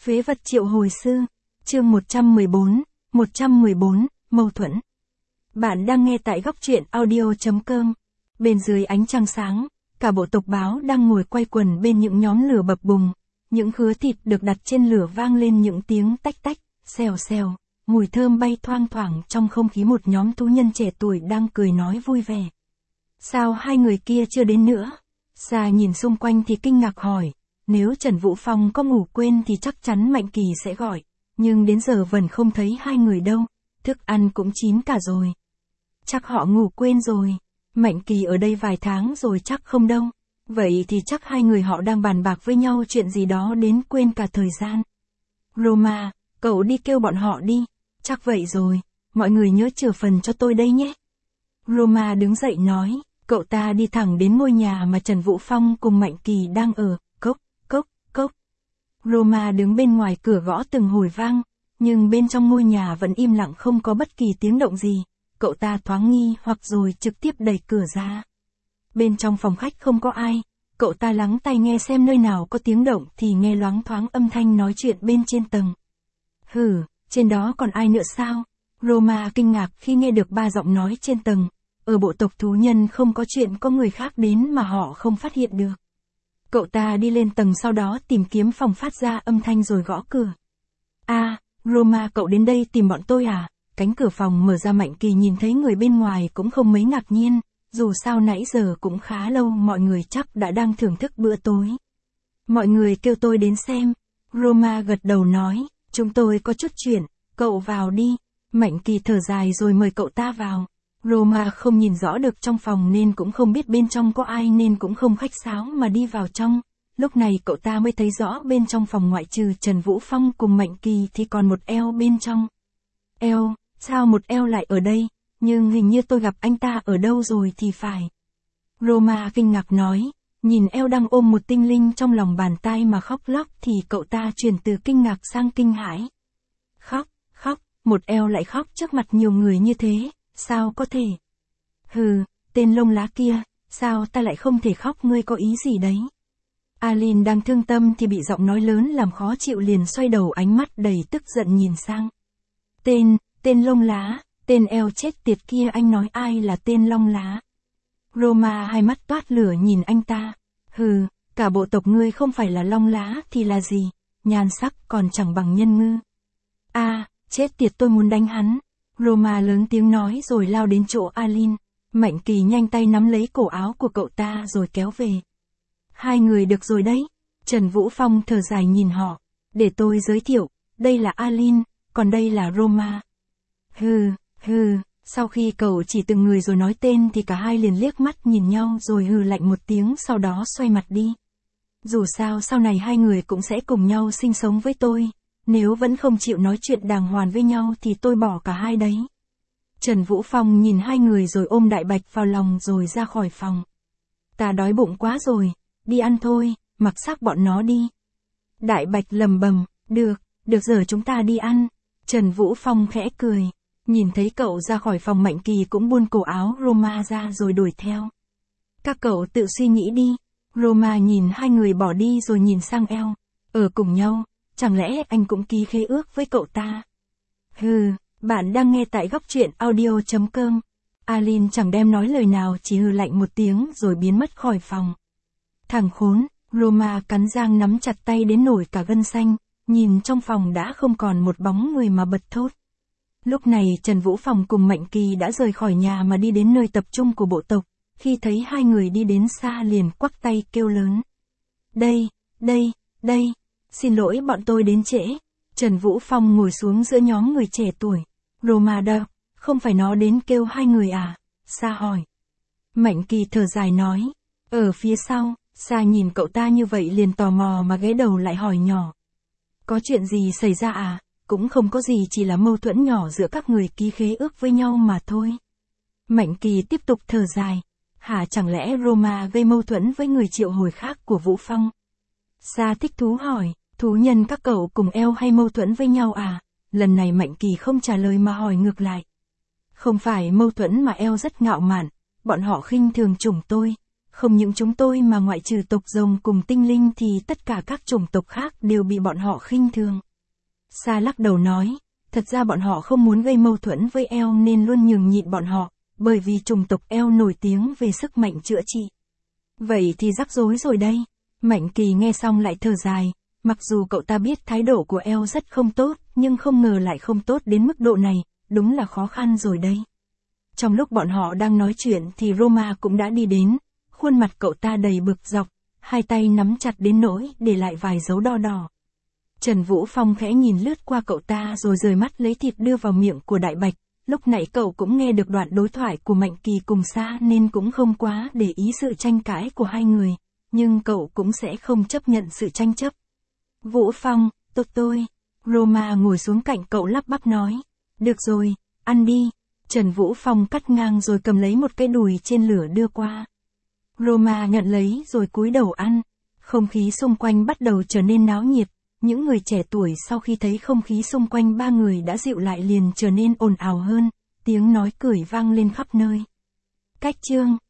Phế vật triệu hồi sư, chương 114, mâu thuẫn. Bạn đang nghe tại góc truyện audio.com. Bên dưới ánh trăng sáng, cả bộ tộc báo đang ngồi quay quần bên những nhóm lửa bập bùng. Những khứa thịt được đặt trên lửa vang lên những tiếng tách tách, xèo xèo, mùi thơm bay thoang thoảng trong không khí. Một nhóm thú nhân trẻ tuổi đang cười nói vui vẻ. Sao hai người kia chưa đến nữa? Sa nhìn xung quanh thì kinh ngạc hỏi. Nếu Trần Vũ Phong có ngủ quên thì chắc chắn Mạnh Kỳ sẽ gọi, nhưng đến giờ vẫn không thấy hai người đâu, thức ăn cũng chín cả rồi. Chắc họ ngủ quên rồi, Mạnh Kỳ ở đây vài tháng rồi chắc không đâu, vậy thì chắc hai người họ đang bàn bạc với nhau chuyện gì đó đến quên cả thời gian. Roma, cậu đi kêu bọn họ đi, chắc vậy rồi, mọi người nhớ chừa phần cho tôi đây nhé. Roma đứng dậy nói, cậu ta đi thẳng đến ngôi nhà mà Trần Vũ Phong cùng Mạnh Kỳ đang ở. Cốc. Roma đứng bên ngoài cửa gõ từng hồi vang, nhưng bên trong ngôi nhà vẫn im lặng không có bất kỳ tiếng động gì. Cậu ta thoáng nghi hoặc rồi trực tiếp đẩy cửa ra. Bên trong phòng khách không có ai, cậu ta lắng tai nghe xem nơi nào có tiếng động thì nghe loáng thoáng âm thanh nói chuyện bên trên tầng. Hử, trên đó còn ai nữa sao? Roma kinh ngạc khi nghe được ba giọng nói trên tầng. Ở bộ tộc thú nhân không có chuyện có người khác đến mà họ không phát hiện được. Cậu ta đi lên tầng sau đó tìm kiếm phòng phát ra âm thanh rồi gõ cửa. Roma, cậu đến đây tìm bọn tôi à? Cánh cửa phòng mở ra. Mạnh Kỳ nhìn thấy người bên ngoài cũng không mấy ngạc nhiên, dù sao nãy giờ cũng khá lâu, mọi người chắc đã đang thưởng thức bữa tối. Mọi người kêu tôi đến xem. Roma gật đầu nói, chúng tôi có chút chuyện, cậu vào đi. Mạnh Kỳ thở dài rồi mời cậu ta vào. Roma không nhìn rõ được trong phòng nên cũng không biết bên trong có ai nên cũng không khách sáo mà đi vào trong. Lúc này cậu ta mới thấy rõ bên trong phòng ngoại trừ Trần Vũ Phong cùng Mạnh Kỳ thì còn một eo bên trong. Eo, sao một eo lại ở đây? Nhưng hình như tôi gặp anh ta ở đâu rồi thì phải. Roma kinh ngạc nói, nhìn eo đang ôm một tinh linh trong lòng bàn tay mà khóc lóc thì cậu ta chuyển từ kinh ngạc sang kinh hãi. Khóc, một eo lại khóc trước mặt nhiều người như thế. Sao có thể? Hừ, tên lông lá kia, sao ta lại không thể khóc, ngươi có ý gì đấy? Alin đang thương tâm thì bị giọng nói lớn làm khó chịu, liền xoay đầu, ánh mắt đầy tức giận nhìn sang. Tên lông lá, tên eo chết tiệt kia, anh nói ai là tên lông lá? Roma hai mắt toát lửa nhìn anh ta. Hừ, cả bộ tộc ngươi không phải là lông lá thì là gì? Nhan sắc còn chẳng bằng nhân ngư. Chết tiệt, tôi muốn đánh hắn. Roma lớn tiếng nói rồi lao đến chỗ Alin. Mạnh Kỳ nhanh tay nắm lấy cổ áo của cậu ta rồi kéo về. Hai người được rồi đấy. Trần Vũ Phong thở dài nhìn họ. Để tôi giới thiệu, đây là Alin, còn đây là Roma. Hừ, sau khi cậu chỉ từng người rồi nói tên thì cả hai liền liếc mắt nhìn nhau rồi hừ lạnh một tiếng, sau đó xoay mặt đi. Dù sao sau này hai người cũng sẽ cùng nhau sinh sống với tôi. Nếu vẫn không chịu nói chuyện đàng hoàng với nhau thì tôi bỏ cả hai đấy. Trần Vũ Phong nhìn hai người rồi ôm Đại Bạch vào lòng rồi ra khỏi phòng. Ta đói bụng quá rồi, đi ăn thôi, mặc xác bọn nó đi. Đại Bạch lầm bầm, được giờ chúng ta đi ăn. Trần Vũ Phong khẽ cười, nhìn thấy cậu ra khỏi phòng, Mạnh Kỳ cũng buông cổ áo Roma ra rồi đuổi theo. Các cậu tự suy nghĩ đi. Roma nhìn hai người bỏ đi rồi nhìn sang eo. Ở cùng nhau. Chẳng lẽ anh cũng ký khế ước với cậu ta? Bạn đang nghe tại góc truyện audio.com. Alin chẳng đem nói lời nào, chỉ hừ lạnh một tiếng rồi biến mất khỏi phòng. Thằng khốn, Roma cắn răng nắm chặt tay đến nổi cả gân xanh, nhìn trong phòng đã không còn một bóng người mà bật thốt. Lúc này Trần Vũ Phong cùng Mạnh Kỳ đã rời khỏi nhà mà đi đến nơi tập trung của bộ tộc, khi thấy hai người đi đến xa liền quắc tay kêu lớn. Đây. Xin lỗi, bọn tôi đến trễ. Trần Vũ Phong ngồi xuống giữa nhóm người trẻ tuổi. Roma đâu? Không phải nó đến kêu hai người à? Sa hỏi. Mạnh Kỳ thở dài nói. Ở phía sau. Sa nhìn cậu ta như vậy liền tò mò mà ghé đầu lại hỏi nhỏ. Có chuyện gì xảy ra à? Cũng không có gì, chỉ là mâu thuẫn nhỏ giữa các người ký khế ước với nhau mà thôi. Mạnh Kỳ tiếp tục thở dài. Hả, chẳng lẽ Roma gây mâu thuẫn với người triệu hồi khác của Vũ Phong? Sa thích thú hỏi. Thú nhân các cậu cùng eo hay mâu thuẫn với nhau à? Lần này Mạnh Kỳ không trả lời mà hỏi ngược lại. Không phải mâu thuẫn mà eo rất ngạo mạn, bọn họ khinh thường chủng tôi. Không những chúng tôi mà ngoại trừ tộc rồng cùng tinh linh thì tất cả các chủng tộc khác đều bị bọn họ khinh thường. Sa lắc đầu nói, thật ra bọn họ không muốn gây mâu thuẫn với eo nên luôn nhường nhịn bọn họ, bởi vì chủng tộc eo nổi tiếng về sức mạnh chữa trị. Vậy thì rắc rối rồi đây. Mạnh Kỳ nghe xong lại thở dài, mặc dù cậu ta biết thái độ của eo rất không tốt, nhưng không ngờ lại không tốt đến mức độ này, đúng là khó khăn rồi đây. Trong lúc bọn họ đang nói chuyện thì Roma cũng đã đi đến, khuôn mặt cậu ta đầy bực dọc, hai tay nắm chặt đến nỗi để lại vài dấu đo đỏ. Trần Vũ Phong khẽ nhìn lướt qua cậu ta rồi rời mắt lấy thịt đưa vào miệng của Đại Bạch, lúc nãy cậu cũng nghe được đoạn đối thoại của Mạnh Kỳ cùng Sa nên cũng không quá để ý sự tranh cãi của hai người, nhưng cậu cũng sẽ không chấp nhận sự tranh chấp. Vũ Phong, tôi. Roma ngồi xuống cạnh cậu lắp bắp nói. Được rồi, ăn đi. Trần Vũ Phong cắt ngang rồi cầm lấy một cái đùi trên lửa đưa qua. Roma nhận lấy rồi cúi đầu ăn. Không khí xung quanh bắt đầu trở nên náo nhiệt. Những người trẻ tuổi sau khi thấy không khí xung quanh ba người đã dịu lại liền trở nên ồn ào hơn. Tiếng nói cười vang lên khắp nơi. Cách chương